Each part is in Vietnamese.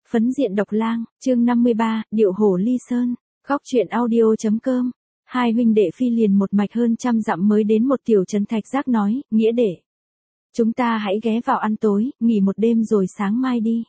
Phấn diện độc lang, chương 53, điệu hổ ly sơn, góc truyện audio.com. Hai huynh đệ phi liền một mạch hơn 100 dặm mới đến một tiểu trấn. Thạch Giác nói, nghĩa đệ, chúng ta hãy ghé vào ăn tối, nghỉ một đêm rồi sáng mai đi.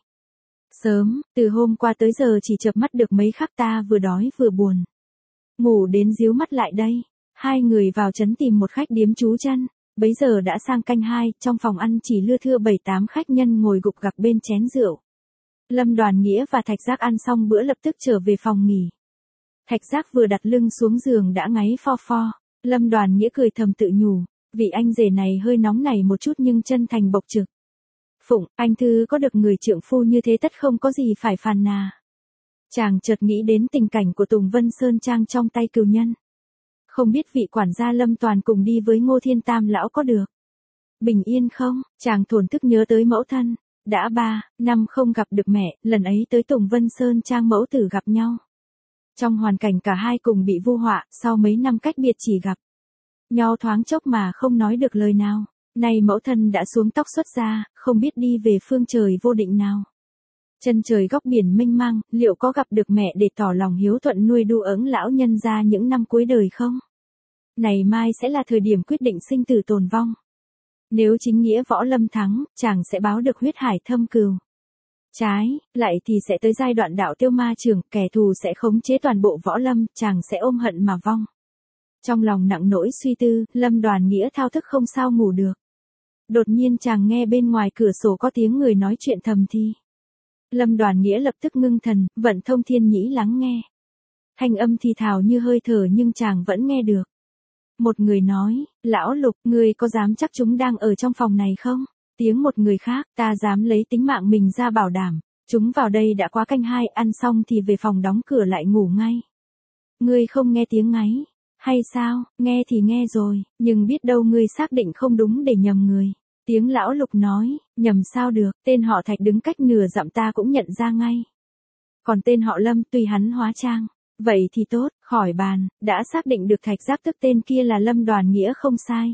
Sớm, từ hôm qua tới giờ chỉ chợp mắt được mấy khắc, ta vừa đói vừa buồn. Ngủ đến díu mắt lại đây. Hai người vào trấn tìm một khách điếm trú chân. Bấy giờ đã sang canh 2, trong phòng ăn chỉ lưa thưa 7-8 khách nhân ngồi gục gặc bên chén rượu. Lâm Đoàn Nghĩa và Thạch Giác ăn xong bữa lập tức trở về phòng nghỉ. Thạch Giác vừa đặt lưng xuống giường đã ngáy pho pho. Lâm Đoàn Nghĩa cười thầm tự nhủ, vị anh rể này hơi nóng nảy một chút nhưng chân thành bộc trực. Phụng, anh Thư có được người trượng phu như thế tất không có gì phải phàn nàn. Chàng chợt nghĩ đến tình cảnh của Tùng Vân Sơn Trang trong tay cừu nhân. Không biết vị quản gia Lâm Toàn cùng đi với Ngô Thiên Tam lão có được bình yên không? Chàng thổn thức nhớ tới mẫu thân. Đã 3 năm không gặp được mẹ, lần ấy tới Tùng Vân Sơn Trang mẫu tử gặp nhau. Trong hoàn cảnh cả hai cùng bị vu họa, sau mấy năm cách biệt chỉ gặp nhau thoáng chốc mà không nói được lời nào. Nay mẫu thân đã xuống tóc xuất ra, không biết đi về phương trời vô định nào. Chân trời góc biển mênh mang, liệu có gặp được mẹ để tỏ lòng hiếu thuận nuôi đu ỡng lão nhân ra những năm cuối đời không? Này mai sẽ là thời điểm quyết định sinh tử tồn vong. Nếu chính nghĩa Võ Lâm thắng, chàng sẽ báo được huyết hải thâm cừu. Trái, lại thì sẽ tới giai đoạn đạo tiêu ma trường, kẻ thù sẽ khống chế toàn bộ Võ Lâm, chàng sẽ ôm hận mà vong. Trong lòng nặng nỗi suy tư, Lâm Đoàn Nghĩa thao thức không sao ngủ được. Đột nhiên chàng nghe bên ngoài cửa sổ có tiếng người nói chuyện thầm thì. Lâm Đoàn Nghĩa lập tức ngưng thần, vận thông thiên nhĩ lắng nghe. Thanh âm thì thào như hơi thở nhưng chàng vẫn nghe được. Một người nói, lão Lục, ngươi có dám chắc chúng đang ở trong phòng này không? Tiếng một người khác, ta dám lấy tính mạng mình ra bảo đảm. Chúng vào đây đã quá canh 2, ăn xong thì về phòng đóng cửa lại ngủ ngay. Ngươi không nghe tiếng ngáy, hay sao? Nghe thì nghe rồi, nhưng biết đâu ngươi xác định không đúng để nhầm người. Tiếng lão Lục nói, nhầm sao được, tên họ Thạch đứng cách nửa dặm ta cũng nhận ra ngay. Còn tên họ Lâm tuy hắn hóa trang. Vậy thì tốt, khỏi bàn, đã xác định được Thạch Giác tức tên kia là Lâm Đoàn Nghĩa không sai.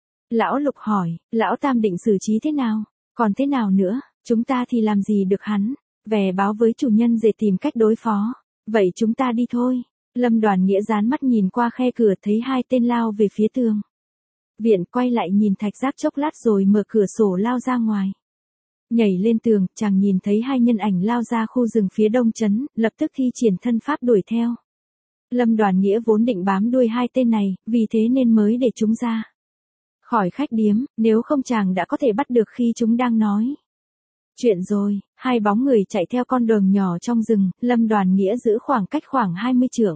Lão Lục hỏi, lão Tam định xử trí thế nào? Còn thế nào nữa, chúng ta thì làm gì được hắn? Về báo với chủ nhân để tìm cách đối phó. Vậy chúng ta đi thôi. Lâm Đoàn Nghĩa dán mắt nhìn qua khe cửa thấy hai tên lao về phía tường viện, quay lại nhìn Thạch Giác chốc lát rồi mở cửa sổ lao ra ngoài. Nhảy lên tường, chàng nhìn thấy hai nhân ảnh lao ra khu rừng phía đông trấn, lập tức thi triển thân pháp đuổi theo. Lâm Đoàn Nghĩa vốn định bám đuôi hai tên này, vì thế nên mới để chúng ra khỏi khách điếm, nếu không chàng đã có thể bắt được khi chúng đang nói chuyện rồi. Hai bóng người chạy theo con đường nhỏ trong rừng, Lâm Đoàn Nghĩa giữ khoảng cách khoảng 20 trượng.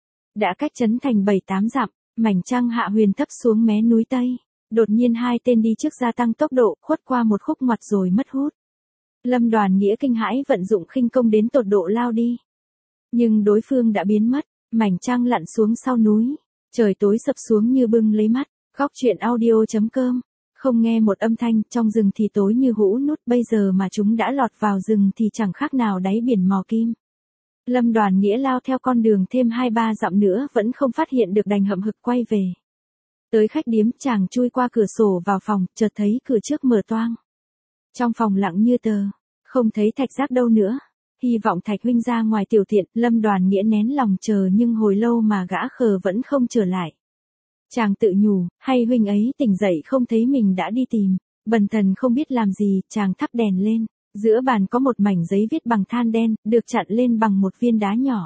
Đã cách trấn thành 7-8 dặm, mảnh trăng hạ huyền thấp xuống mé núi Tây. Đột nhiên hai tên đi trước gia tăng tốc độ, khuất qua một khúc ngoặt rồi mất hút. Lâm Đoàn Nghĩa kinh hãi vận dụng khinh công đến tột độ lao đi. Nhưng đối phương đã biến mất, mảnh trăng lặn xuống sau núi. Trời tối sập xuống như bưng lấy mắt. Góc truyện audio.com. Không nghe một âm thanh, trong rừng thì tối như hũ nút, bây giờ mà chúng đã lọt vào rừng thì chẳng khác nào đáy biển mò kim. Lâm Đoàn Nghĩa lao theo con đường thêm 2-3 dặm nữa vẫn không phát hiện được, đành hậm hực quay về. Tới khách điếm, chàng chui qua cửa sổ vào phòng, chợt thấy cửa trước mở toang. Trong phòng lặng như tờ, không thấy Thạch Giác đâu nữa. Hy vọng Thạch huynh ra ngoài tiểu tiện, Lâm Đoàn Nghĩa nén lòng chờ nhưng hồi lâu mà gã khờ vẫn không trở lại. Chàng tự nhủ, hay huynh ấy tỉnh dậy không thấy mình đã đi tìm. Bần thần không biết làm gì, chàng thắp đèn lên. Giữa bàn có một mảnh giấy viết bằng than đen, được chặn lên bằng một viên đá nhỏ.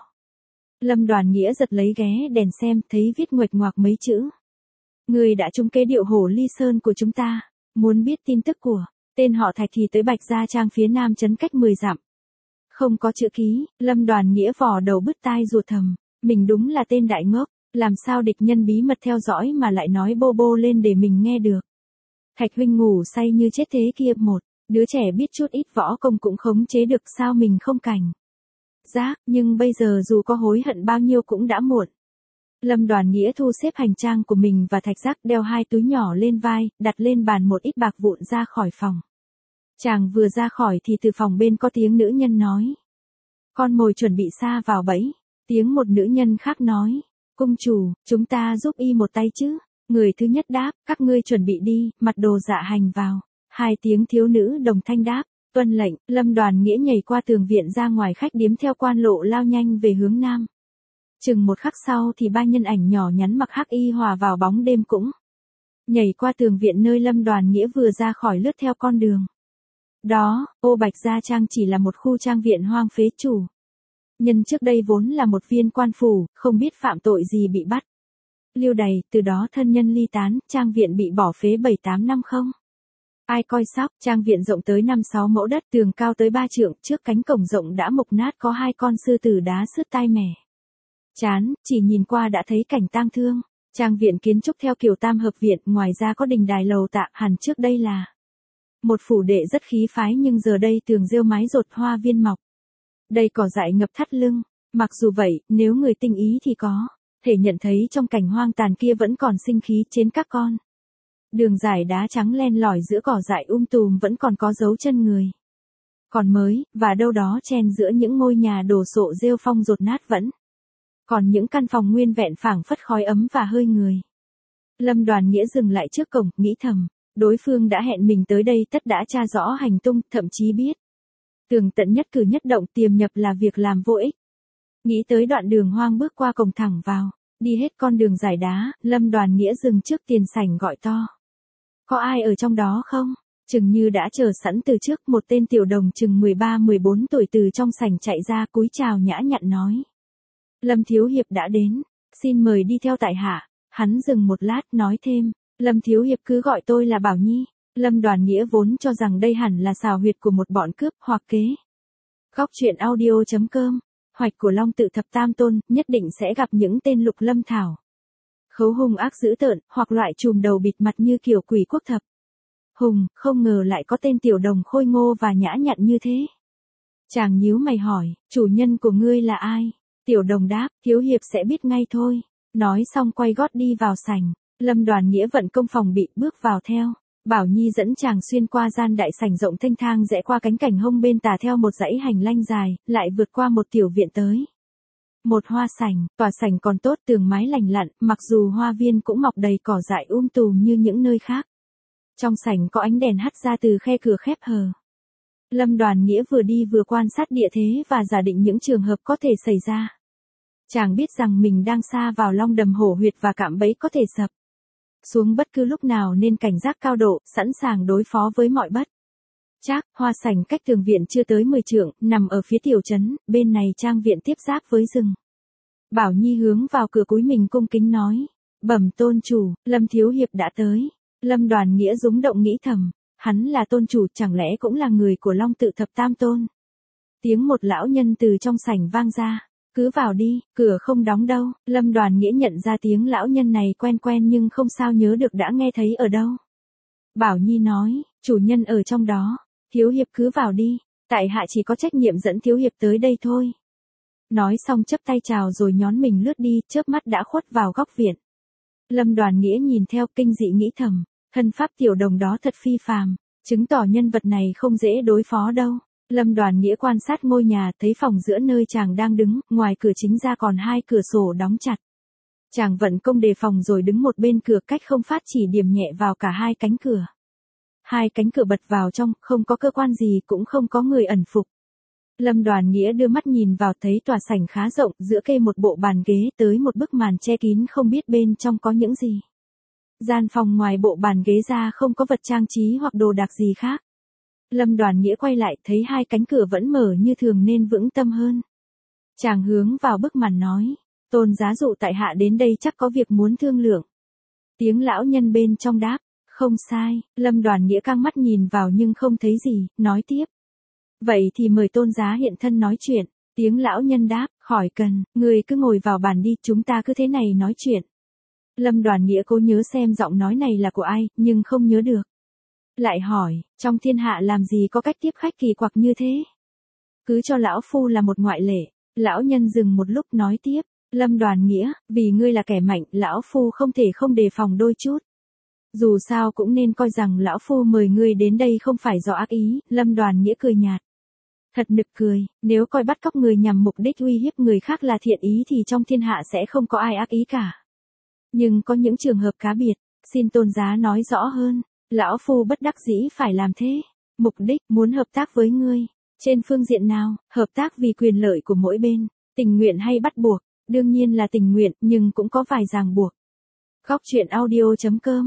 Lâm Đoàn Nghĩa giật lấy ghé đèn xem, thấy viết nguệch ngoạc mấy chữ. Người đã trúng kế điệu hổ ly sơn của chúng ta. Muốn biết tin tức của tên họ Thạch thì tới Bạch Gia Trang phía nam trấn cách 10 dặm. Không có chữ ký, Lâm Đoàn Nghĩa vò đầu bứt tai rùa thầm. Mình đúng là tên đại ngốc, làm sao địch nhân bí mật theo dõi mà lại nói bô bô lên để mình nghe được. Thạch huynh ngủ say như chết thế kia, một đứa trẻ biết chút ít võ công cũng khống chế được, sao mình không cảnh giác, nhưng bây giờ dù có hối hận bao nhiêu cũng đã muộn. Lâm Đoàn Nghĩa thu xếp hành trang của mình và Thạch Giác, đeo 2 túi nhỏ lên vai, đặt lên bàn một ít bạc vụn ra khỏi phòng. Chàng vừa ra khỏi thì từ phòng bên có tiếng nữ nhân nói. Con mồi chuẩn bị sa vào bẫy. Tiếng một nữ nhân khác nói. Cung chủ, chúng ta giúp y một tay chứ. Người thứ nhất đáp, các ngươi chuẩn bị đi, mặc đồ dạ hành vào. 2 tiếng thiếu nữ đồng thanh đáp. Tuân lệnh, Lâm Đoàn Nghĩa nhảy qua tường viện ra ngoài khách điếm theo quan lộ lao nhanh về hướng nam. Chừng một khắc sau thì ba nhân ảnh nhỏ nhắn mặc hắc y hòa vào bóng đêm cũng nhảy qua tường viện nơi Lâm Đoàn Nghĩa vừa ra khỏi lướt theo con đường. Đó, Ô Bạch Gia Trang chỉ là một khu trang viện hoang phế chủ. Nhân trước đây vốn là một viên quan phủ, không biết phạm tội gì bị bắt. Lưu đày, từ đó thân nhân ly tán, trang viện bị bỏ phế 7-8 năm không. Ai coi sóc, trang viện rộng tới 5-6 mẫu đất, tường cao tới 3 trượng, trước cánh cổng rộng đã mục nát có 2 con sư tử đá sứt tai mẻ. Chán, chỉ nhìn qua đã thấy cảnh tang thương. Trang viện kiến trúc theo kiểu tam hợp viện, ngoài ra có đình đài lầu tạ, hẳn trước đây là một phủ đệ rất khí phái, nhưng giờ đây tường rêu mái rột hoa viên mọc. Đây cỏ dại ngập thắt lưng. Mặc dù vậy, nếu người tinh ý thì có thể nhận thấy trong cảnh hoang tàn kia vẫn còn sinh khí trên các con đường dài đá trắng len lỏi giữa cỏ dại tùm vẫn còn có dấu chân người. Còn mới, và đâu đó chen giữa những ngôi nhà đổ sộ rêu phong rột nát vẫn còn những căn phòng nguyên vẹn phảng phất khói ấm và hơi người. Lâm Đoàn Nghĩa dừng lại trước cổng, nghĩ thầm, đối phương đã hẹn mình tới đây tất đã tra rõ hành tung, thậm chí biết tường tận nhất cử nhất động, tiềm nhập là việc làm vô ích. Nghĩ tới đoạn đường hoang bước qua cổng thẳng vào, đi hết con đường dài đá, Lâm Đoàn Nghĩa dừng trước tiền sảnh gọi to. Có ai ở trong đó không? Chừng như đã chờ sẵn từ trước, một tên tiểu đồng chừng 13-14 tuổi từ trong sảnh chạy ra cúi chào nhã nhặn nói. Lâm Thiếu Hiệp đã đến, xin mời đi theo tại hạ. Hắn dừng một lát nói thêm, Lâm Thiếu Hiệp cứ gọi tôi là Bảo Nhi. Lâm Đoàn Nghĩa vốn cho rằng đây hẳn là xào huyệt của một bọn cướp hoặc kế. Góc truyện audio.com, hoạch của Long Tự Thập Tam Tôn, nhất định sẽ gặp những tên Lục Lâm Thảo. Khấu hung ác dữ tợn, hoặc loại chùm đầu bịt mặt như kiểu quỷ quốc thập. Hùng, không ngờ lại có tên tiểu đồng khôi ngô và nhã nhặn như thế. Chàng nhíu mày hỏi, chủ nhân của ngươi là ai? Tiểu đồng đáp, Thiếu Hiệp sẽ biết ngay thôi. Nói xong quay gót đi vào sảnh. Lâm Đoàn Nghĩa vận công phòng bị bước vào theo. Bảo Nhi dẫn chàng xuyên qua gian đại sảnh rộng thanh thang, rẽ qua cánh cảnh hông bên tà theo một dãy hành lang dài, lại vượt qua một tiểu viện tới một hoa sảnh. Tòa sảnh còn tốt, tường mái lành lặn, mặc dù hoa viên cũng mọc đầy cỏ dại tùm như những nơi khác. Trong sảnh có ánh đèn hắt ra từ khe cửa khép hờ. Lâm Đoàn Nghĩa vừa đi vừa quan sát địa thế và giả định những trường hợp có thể xảy ra. Chàng biết rằng mình đang xa vào long đầm hổ huyệt và cạm bẫy có thể sập xuống bất cứ lúc nào, nên cảnh giác cao độ, sẵn sàng đối phó với mọi bất trắc. Hoa sảnh cách tường viện chưa tới 10 trượng, nằm ở phía tiểu trấn, bên này trang viện tiếp giáp với rừng. Bảo Nhi hướng vào cửa cúi mình cung kính nói, bẩm tôn chủ, Lâm Thiếu Hiệp đã tới. Lâm Đoàn Nghĩa rúng động nghĩ thầm, hắn là tôn chủ, chẳng lẽ cũng là người của Long Tự Thập Tam Tôn. Tiếng một lão nhân từ trong sảnh vang ra, cứ vào đi, cửa không đóng đâu. Lâm Đoàn Nghĩa nhận ra tiếng lão nhân này quen quen nhưng không sao nhớ được đã nghe thấy ở đâu. Bảo Nhi nói, chủ nhân ở trong đó, Thiếu Hiệp cứ vào đi, tại hạ chỉ có trách nhiệm dẫn Thiếu Hiệp tới đây thôi. Nói xong chắp tay chào rồi nhón mình lướt đi, chớp mắt đã khuất vào góc viện. Lâm Đoàn Nghĩa nhìn theo kinh dị nghĩ thầm, thân pháp tiểu đồng đó thật phi phàm, chứng tỏ nhân vật này không dễ đối phó đâu. Lâm Đoàn Nghĩa quan sát ngôi nhà, thấy phòng giữa nơi chàng đang đứng, ngoài cửa chính ra còn 2 cửa sổ đóng chặt. Chàng vận công đề phòng rồi đứng một bên cửa, cách không phát chỉ điểm nhẹ vào cả 2 cánh cửa. 2 cánh cửa bật vào trong, không có cơ quan gì, cũng không có người ẩn phục. Lâm Đoàn Nghĩa đưa mắt nhìn vào, thấy tòa sảnh khá rộng, giữa kê một bộ bàn ghế, tới một bức màn che kín, không biết bên trong có những gì. Gian phòng ngoài bộ bàn ghế ra không có vật trang trí hoặc đồ đạc gì khác. Lâm Đoàn Nghĩa quay lại, thấy 2 cánh cửa vẫn mở như thường nên vững tâm hơn. Chàng hướng vào bức màn nói, tôn giá dụ tại hạ đến đây chắc có việc muốn thương lượng. Tiếng lão nhân bên trong đáp, không sai. Lâm Đoàn Nghĩa căng mắt nhìn vào nhưng không thấy gì, nói tiếp. Vậy thì mời tôn giá hiện thân nói chuyện. Tiếng lão nhân đáp, khỏi cần, người cứ ngồi vào bàn đi, chúng ta cứ thế này nói chuyện. Lâm Đoàn Nghĩa cố nhớ xem giọng nói này là của ai, nhưng không nhớ được. Lại hỏi, trong thiên hạ làm gì có cách tiếp khách kỳ quặc như thế? Cứ cho lão phu là một ngoại lệ. Lão nhân dừng một lúc nói tiếp, Lâm Đoàn Nghĩa, vì ngươi là kẻ mạnh, lão phu không thể không đề phòng đôi chút. Dù sao cũng nên coi rằng lão phu mời ngươi đến đây không phải do ác ý. Lâm Đoàn Nghĩa cười nhạt. Thật nực cười, nếu coi bắt cóc người nhằm mục đích uy hiếp người khác là thiện ý thì trong thiên hạ sẽ không có ai ác ý cả. Nhưng có những trường hợp cá biệt, xin tôn giá nói rõ hơn. Lão phu bất đắc dĩ phải làm thế. Mục đích, muốn hợp tác với ngươi. Trên phương diện nào, hợp tác vì quyền lợi của mỗi bên, tình nguyện hay bắt buộc, đương nhiên là tình nguyện, nhưng cũng có vài ràng buộc. Góc chuyện audio.com.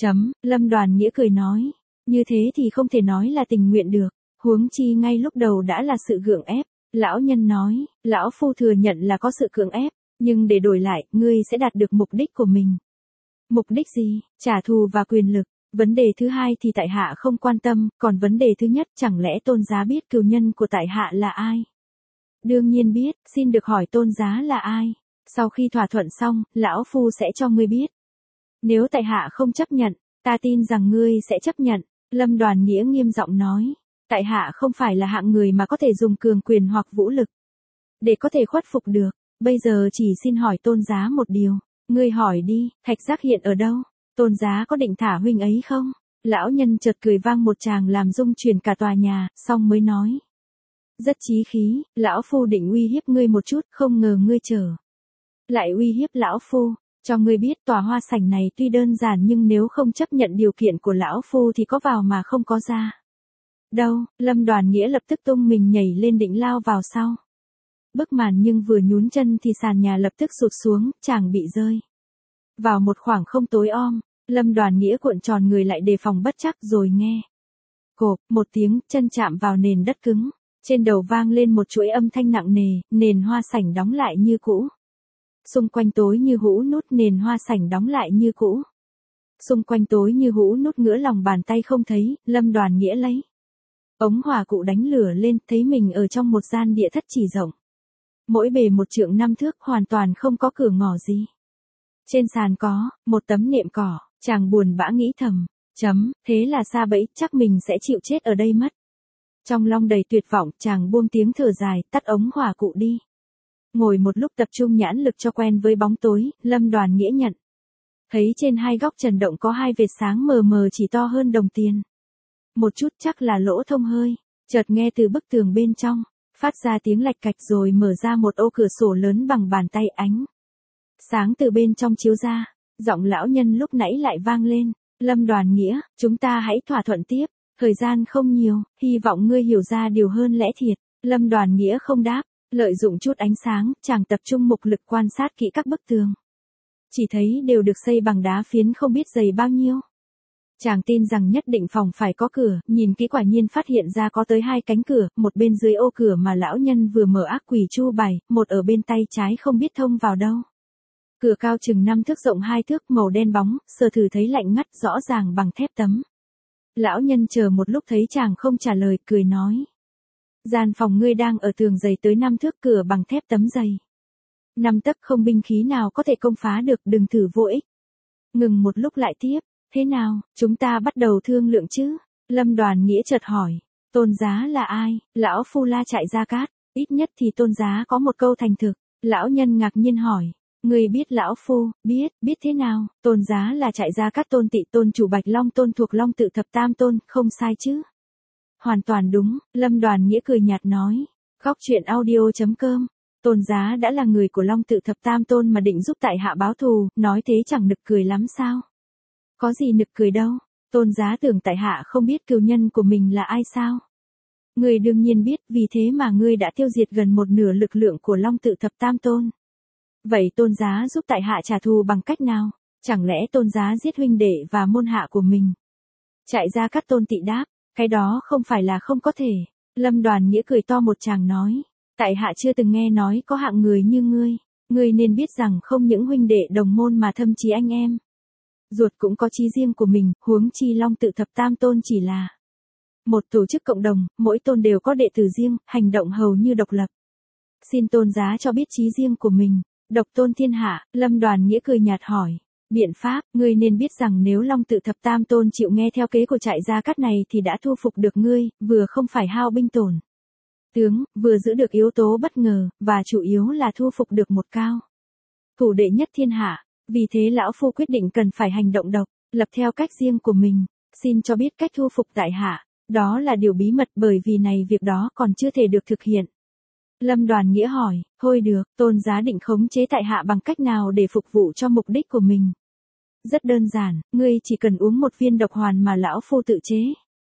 Lâm Đoàn Nghĩa cười nói, như thế thì không thể nói là tình nguyện được, huống chi ngay lúc đầu đã là sự gượng ép. Lão nhân nói, lão phu thừa nhận là có sự cưỡng ép, nhưng để đổi lại, ngươi sẽ đạt được mục đích của mình. Mục đích gì? Trả thù và quyền lực. Vấn đề thứ hai thì tại hạ không quan tâm, còn vấn đề thứ nhất, chẳng lẽ tôn giá biết cừu nhân của tại hạ là ai? Đương nhiên biết, xin được hỏi tôn giá là ai? Sau khi thỏa thuận xong, lão phu sẽ cho ngươi biết. Nếu tại hạ không chấp nhận, ta tin rằng ngươi sẽ chấp nhận. Lâm Đoàn Nghĩa nghiêm giọng nói, tại hạ không phải là hạng người mà có thể dùng cường quyền hoặc vũ lực để có thể khuất phục được. Bây giờ chỉ xin hỏi tôn giá một điều. Ngươi hỏi đi, Thạch Giác hiện ở đâu? Tôn giá có định thả huynh ấy không? Lão nhân chợt cười vang một tràng làm rung chuyển cả tòa nhà, xong mới nói. Rất chí khí, lão phu định uy hiếp ngươi một chút, không ngờ ngươi trở lại uy hiếp lão phu. Cho ngươi biết tòa hoa sảnh này tuy đơn giản nhưng nếu không chấp nhận điều kiện của lão phu thì có vào mà không có ra. Đâu, Lâm Đoàn Nghĩa lập tức tung mình nhảy lên định lao vào sau. Bức màn nhưng vừa nhún chân thì sàn nhà lập tức sụt xuống, chàng bị rơi vào một khoảng không tối om. Lâm Đoàn Nghĩa cuộn tròn người lại đề phòng bất trắc rồi nghe. Cộp, một tiếng, chân chạm vào nền đất cứng. Trên đầu vang lên một chuỗi âm thanh nặng nề, nền hoa sảnh đóng lại như cũ. Xung quanh tối như hũ nút, nền hoa sảnh đóng lại như cũ. Xung quanh tối như hũ nút, ngửa lòng bàn tay không thấy, Lâm Đoàn Nghĩa lấy ống hỏa cụ đánh lửa lên, thấy mình ở trong một gian địa thất chỉ rộng. Mỗi bề 1 trượng 5 thước, hoàn toàn không có cửa ngõ gì. Trên sàn có một tấm nệm cỏ, chàng buồn bã nghĩ thầm, thế là sa bẫy, chắc mình sẽ chịu chết ở đây mất. Trong lòng đầy tuyệt vọng, chàng buông tiếng thở dài, tắt ống hỏa cụ đi. Ngồi một lúc tập trung nhãn lực cho quen với bóng tối, Lâm Đoàn Nghĩa nhận thấy trên hai góc trần động có 2 vệt sáng mờ mờ chỉ to hơn đồng tiền. Một chút chắc là lỗ thông hơi, chợt nghe từ bức tường bên trong phát ra tiếng lạch cạch rồi mở ra một ô cửa sổ lớn bằng bàn tay, ánh sáng từ bên trong chiếu ra. Giọng lão nhân lúc nãy lại vang lên, Lâm Đoàn Nghĩa, chúng ta hãy thỏa thuận tiếp, thời gian không nhiều, hy vọng ngươi hiểu ra điều hơn lẽ thiệt. Lâm Đoàn Nghĩa không đáp, lợi dụng chút ánh sáng, chàng tập trung mục lực quan sát kỹ các bức tường. Chỉ thấy đều được xây bằng đá phiến không biết dày bao nhiêu. Chàng tin rằng nhất định phòng phải có cửa, nhìn kỹ quả nhiên phát hiện ra có tới 2 cánh cửa, một bên dưới ô cửa mà lão nhân vừa mở ác quỷ chu bày, một ở bên tay trái không biết thông vào đâu. Cửa cao chừng 5 thước rộng 2 thước, màu đen bóng, sờ thử thấy lạnh ngắt, rõ ràng bằng thép tấm. Lão nhân chờ một lúc thấy chàng không trả lời, cười nói. Gian phòng ngươi đang ở tường dày tới 5 thước, cửa bằng thép tấm dày 5 tấc, không binh khí nào có thể công phá được, đừng thử vô ích. Ngừng một lúc lại tiếp, thế nào, chúng ta bắt đầu thương lượng chứ? Lâm Đoàn Nghĩa chợt hỏi, tôn giá là ai? Lão phu La Trại Gia Cát, ít nhất thì tôn giá có một câu thành thực. Lão nhân ngạc nhiên hỏi, ngươi biết lão phu? Biết thế nào? Tôn giá là Trại Gia Cát Tôn Tị Tôn chủ Bạch Long Tôn thuộc Long Tự Thập Tam Tôn, không sai chứ? Hoàn toàn đúng, Lâm Đoàn Nghĩa cười nhạt nói. Góc chuyện audio.com. Tôn giá đã là người của Long Tự Thập Tam Tôn mà định giúp tại hạ báo thù, nói thế chẳng nực cười lắm sao? Có gì nực cười đâu, tôn giá tưởng tại hạ không biết cừu nhân của mình là ai sao? Ngươi đương nhiên biết, vì thế mà ngươi đã tiêu diệt gần 1/2 lực lượng của Long Tự Thập Tam Tôn. Vậy tôn giá giúp tại hạ trả thù bằng cách nào? Chẳng lẽ tôn giá giết huynh đệ và môn hạ của mình? Trại Gia Cát Tôn Tị đáp, cái đó không phải là không có thể. Lâm Đoàn Nghĩa cười to một tràng nói, tại hạ chưa từng nghe nói có hạng người như ngươi nên biết rằng không những huynh đệ đồng môn mà thậm chí anh em ruột cũng có chí riêng của mình, huống chi Long Tự Thập Tam Tôn chỉ là một tổ chức cộng đồng, mỗi tôn đều có đệ tử riêng, hành động hầu như độc lập. Xin tôn giá cho biết chí riêng của mình, độc tôn thiên hạ. Lâm Đoàn Nghĩa cười nhạt hỏi, biện pháp, ngươi nên biết rằng nếu Long Tự Thập Tam Tôn chịu nghe theo kế của Trại Gia Cát này thì đã thu phục được ngươi, vừa không phải hao binh tổn tướng, vừa giữ được yếu tố bất ngờ, và chủ yếu là thu phục được một cao thủ đệ nhất thiên hạ. Vì thế lão phu quyết định cần phải hành động độc lập theo cách riêng của mình. Xin cho biết cách thu phục tại hạ. Đó là điều bí mật, bởi vì này việc đó còn chưa thể được thực hiện. Lâm Đoàn Nghĩa hỏi, thôi được, tôn giá định khống chế tại hạ bằng cách nào để phục vụ cho mục đích của mình? Rất đơn giản, ngươi chỉ cần uống một viên độc hoàn mà lão phu tự chế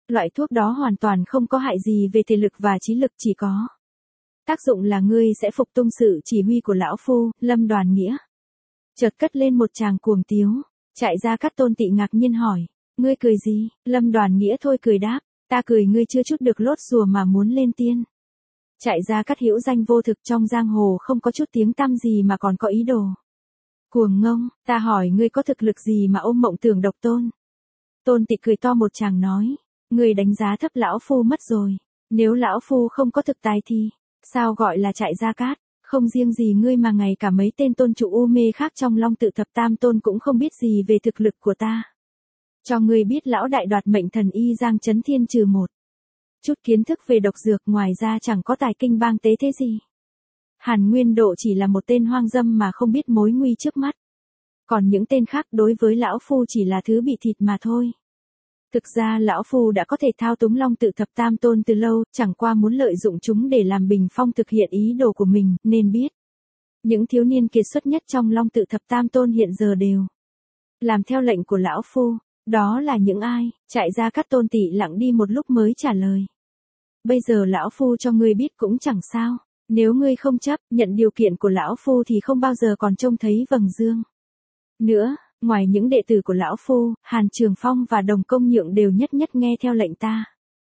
Loại thuốc đó hoàn toàn không có hại gì về thể lực và trí lực, chỉ có tác dụng là ngươi sẽ phục tùng sự chỉ huy của lão phu. Lâm Đoàn Nghĩa chợt cất lên một tràng cuồng tiếu. Trại Gia Cát Tôn Tị ngạc nhiên hỏi, ngươi cười gì? Lâm Đoàn Nghĩa thôi cười đáp, ta cười ngươi chưa chút được lốt rùa mà muốn lên tiên. Trại Gia Cát hữu danh vô thực, trong giang hồ không có chút tiếng tăm gì mà còn có ý đồ cuồng ngông. Ta hỏi ngươi có thực lực gì mà ôm mộng tưởng độc tôn? Tôn Tị cười to một tràng nói, ngươi đánh giá thấp lão phu mất rồi. Nếu lão phu không có thực tài thì sao gọi là Trại Gia Cát? Không riêng gì ngươi mà ngay cả mấy tên tôn chủ u mê khác trong Long Tự Thập Tam Tôn cũng không biết gì về thực lực của ta. Cho ngươi biết lão đại đoạt mệnh thần y Giang Chấn Thiên trừ một chút kiến thức về độc dược, ngoài ra chẳng có tài kinh bang tế thế gì. Hàn Nguyên Độ chỉ là một tên hoang dâm mà không biết mối nguy trước mắt. Còn những tên khác đối với lão phu chỉ là thứ bị thịt mà thôi. Thực ra lão phu đã có thể thao túng Long Tự Thập Tam Tôn từ lâu, chẳng qua muốn lợi dụng chúng để làm bình phong thực hiện ý đồ của mình, nên biết. Những thiếu niên kiệt xuất nhất trong Long Tự Thập Tam Tôn hiện giờ đều làm theo lệnh của lão phu. Đó là những ai? Trại Gia Cát Tôn Tị lặng đi một lúc mới trả lời. Bây giờ lão phu cho ngươi biết cũng chẳng sao. Nếu ngươi không chấp nhận điều kiện của lão phu thì không bao giờ còn trông thấy vầng dương nữa. Ngoài những đệ tử của lão phu, Hàn Trường Phong và Đồng Công Nhượng đều nhất nhất nghe theo lệnh ta.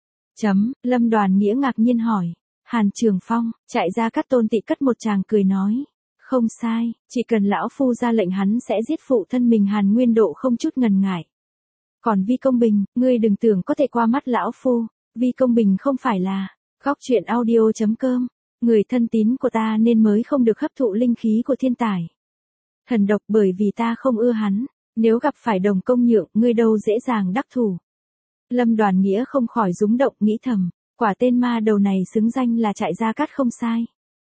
Lâm Đoàn Nghĩa ngạc nhiên hỏi, Hàn Trường Phong? Trại Gia Cát Tôn Tị cất một tràng cười nói, không sai, chỉ cần lão phu ra lệnh hắn sẽ giết phụ thân mình Hàn Nguyên Độ không chút ngần ngại. Còn Vi Công Bình, ngươi đừng tưởng có thể qua mắt lão phu. Vi Công Bình không phải là góc truyện audio.com, người thân tín của ta nên mới không được hấp thụ linh khí của thiên tài thần độc, bởi vì ta không ưa hắn. Nếu gặp phải Đồng Công Nhượng, ngươi đâu dễ dàng đắc thủ. Lâm Đoàn Nghĩa không khỏi rúng động, nghĩ thầm, quả tên ma đầu này xứng danh là Trại Gia Cát không sai.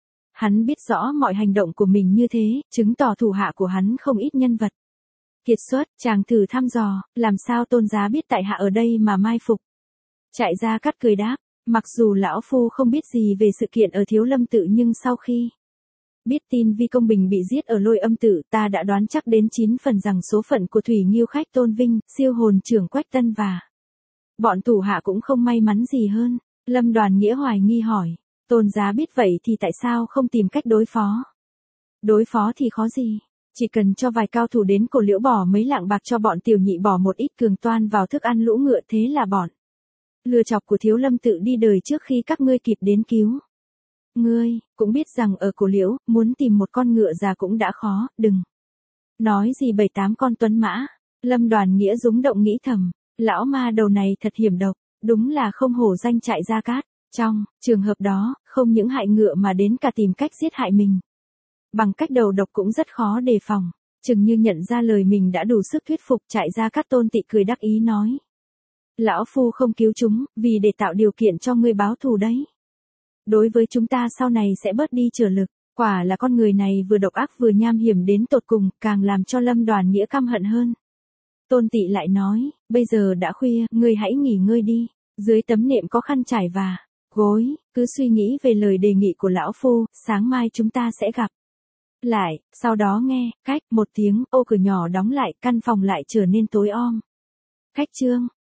Hắn biết rõ mọi hành động của mình như thế, chứng tỏ thủ hạ của hắn không ít nhân vật kiệt xuất. Chàng thử thăm dò, làm sao tôn giá biết tại hạ ở đây mà mai phục? Trại Gia Cát cười đáp, mặc dù lão phu không biết gì về sự kiện ở Thiếu Lâm Tự, nhưng sau khi biết tin Vi Công Bình bị giết ở Lôi Âm Tự, ta đã đoán chắc đến 9 phần rằng số phận của Thủy Nghiêu Khách Tôn Vinh, Siêu Hồn Trưởng Quách Tân và bọn thủ hạ cũng không may mắn gì hơn. Lâm Đoàn Nghĩa hoài nghi hỏi, tôn giá biết vậy thì tại sao không tìm cách đối phó? Đối phó thì khó gì? Chỉ cần cho vài cao thủ đến Cổ Liễu bỏ mấy lạng bạc cho bọn tiểu nhị bỏ một ít cường toan vào thức ăn lũ ngựa, thế là bọn lừa chọc của Thiếu Lâm Tự đi đời trước khi các ngươi kịp đến cứu. Ngươi cũng biết rằng ở Cổ Liễu, muốn tìm một con ngựa già cũng đã khó, đừng nói gì 7-8 con tuấn mã. Lâm Đoàn Nghĩa rúng động nghĩ thầm, lão ma đầu này thật hiểm độc, đúng là không hổ danh Trại Gia Cát. Trong trường hợp đó, không những hại ngựa mà đến cả tìm cách giết hại mình bằng cách đầu độc cũng rất khó đề phòng. Chừng như nhận ra lời mình đã đủ sức thuyết phục, Trại Gia Cát Tôn Tị cười đắc ý nói, lão phu không cứu chúng, vì để tạo điều kiện cho ngươi báo thù đấy. Đối với chúng ta sau này sẽ bớt đi trở lực. Quả là con người này vừa độc ác vừa nham hiểm đến tột cùng, càng làm cho Lâm Đoàn Nghĩa căm hận hơn. Tôn Tị lại nói, bây giờ đã khuya, ngươi hãy nghỉ ngơi đi. Dưới tấm nệm có khăn trải và gối, cứ suy nghĩ về lời đề nghị của lão phu, sáng mai chúng ta sẽ gặp lại. Sau đó nghe, cách một tiếng, ô cửa nhỏ đóng lại, căn phòng lại trở nên tối om. Khách trương.